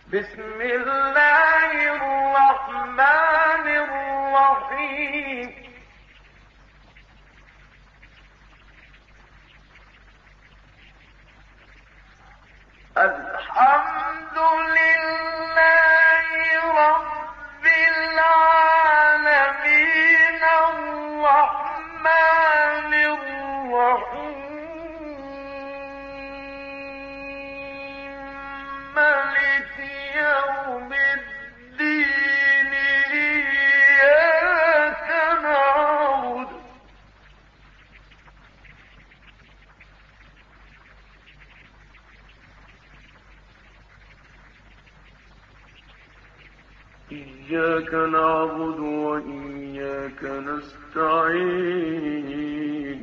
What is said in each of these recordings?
بسم الله الرحمن الرحيم. الحمد لله رب العالمين الرحمن الرحيم مالك يوم الدين إياك نعبد وإياك نستعين.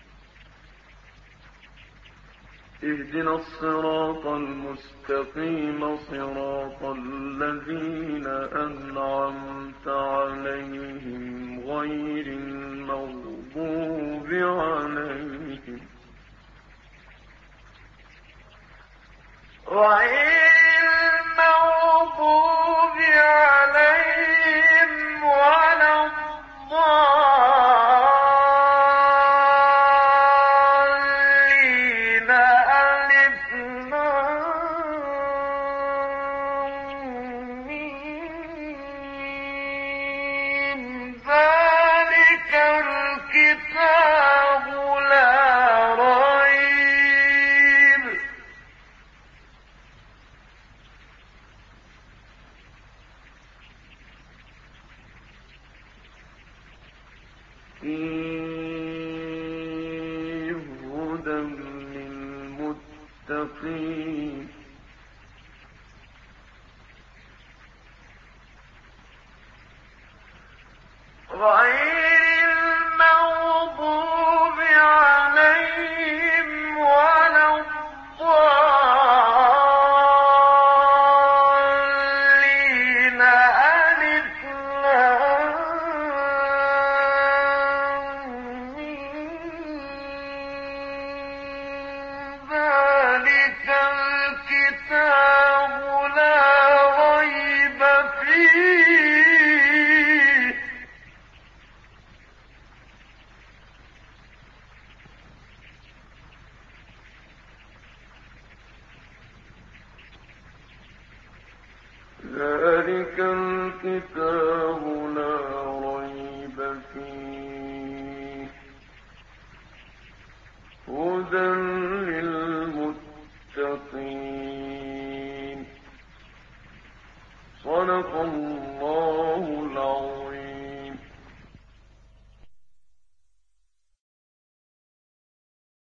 اهدنا الصراط المستقيم صراط الذين أنعمت عليهم غير المغضوب عليهم ولا الضالين. ألف لام ميم. ذلك الكتاب لا ريب فيه هدى للمتقين. غير المغضوب عليهم ولا الضالين. ألف لام ميم. ذلك الكتاب لا ريب فيه ذلك الكتاب لا ريب فيه هدى للمتقين. صدق الله